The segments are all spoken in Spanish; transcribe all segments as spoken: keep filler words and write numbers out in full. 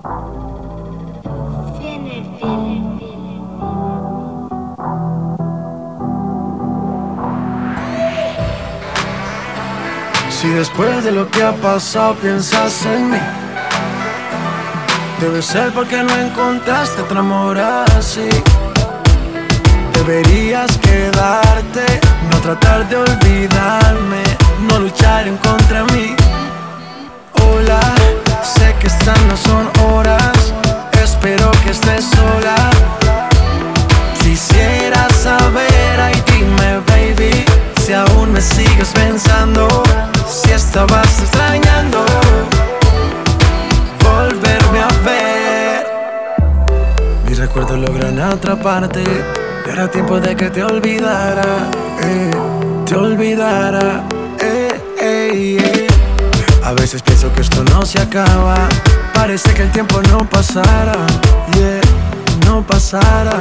Si después de lo que ha pasado piensas en mí, debe ser porque no encontraste otra amor así. Deberías quedarte, no tratar de olvidarme, no luchar en contra de mí. Hola, sé que estas no son horas, espero que estés sola. Quisiera saber, ay dime baby, si aún me sigues pensando, si estabas extrañando volverme a ver. Mis recuerdos logran atraparte, y era tiempo de que te olvidara, eh, te olvidara, eh, eh, eh. A veces pienso que esto no se acaba, parece que el tiempo no pasara, yeah, no pasara.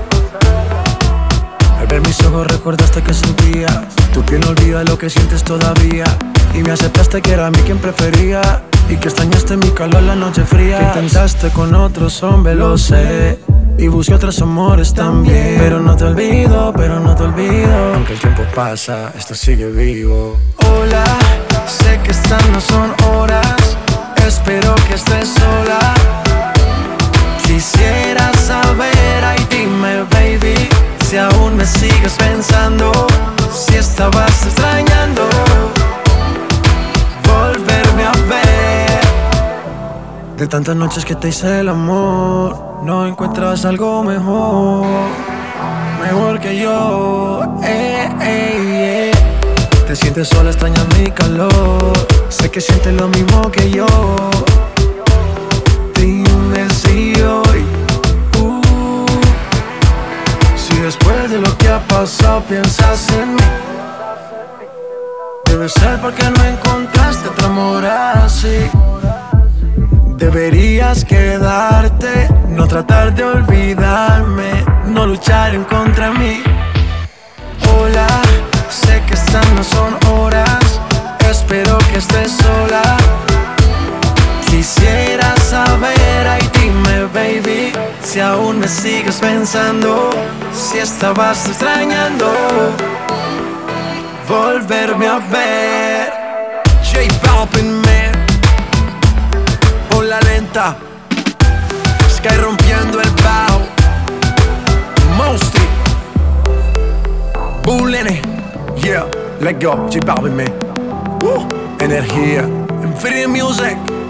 Al ver mis ojos recordaste que sentías, tu piel no olvida lo que sientes todavía, y me aceptaste que era a mí quien prefería, y que extrañaste mi calor la noche fría. Que intentaste con otros hombres, lo sé, y busqué otros amores también, pero no te olvido, pero no te olvido. Aunque el tiempo pasa, esto sigue vivo. Hola, sé que estas no son horas, espero que estés sola. Quisiera saber, ay dime baby, si aún me sigues pensando, si estabas extrañando volverme a ver. De tantas noches que te hice el amor, no encuentras algo mejor, mejor que yo, eh, eh, eh. Te sientes sola, extrañas mi calor, sé que sientes lo mismo que yo. Dime si hoy, uh, si después de lo que ha pasado piensas en mí, debe ser porque no encontraste otro amor así. Deberías quedarte, no tratar de olvidarme, no luchar en contra de mí. Hola, sé que estas no son horas, espero que estés sola. Quisiera saber, ay dime baby, si aún me sigues pensando, si estabas extrañando volverme a ver. J Balvin, man, por la lenta, Sky rompiendo el bajo, Mosty, Bulene, yeah, let go, J Balvin, man, uh, energía, Infinity Music.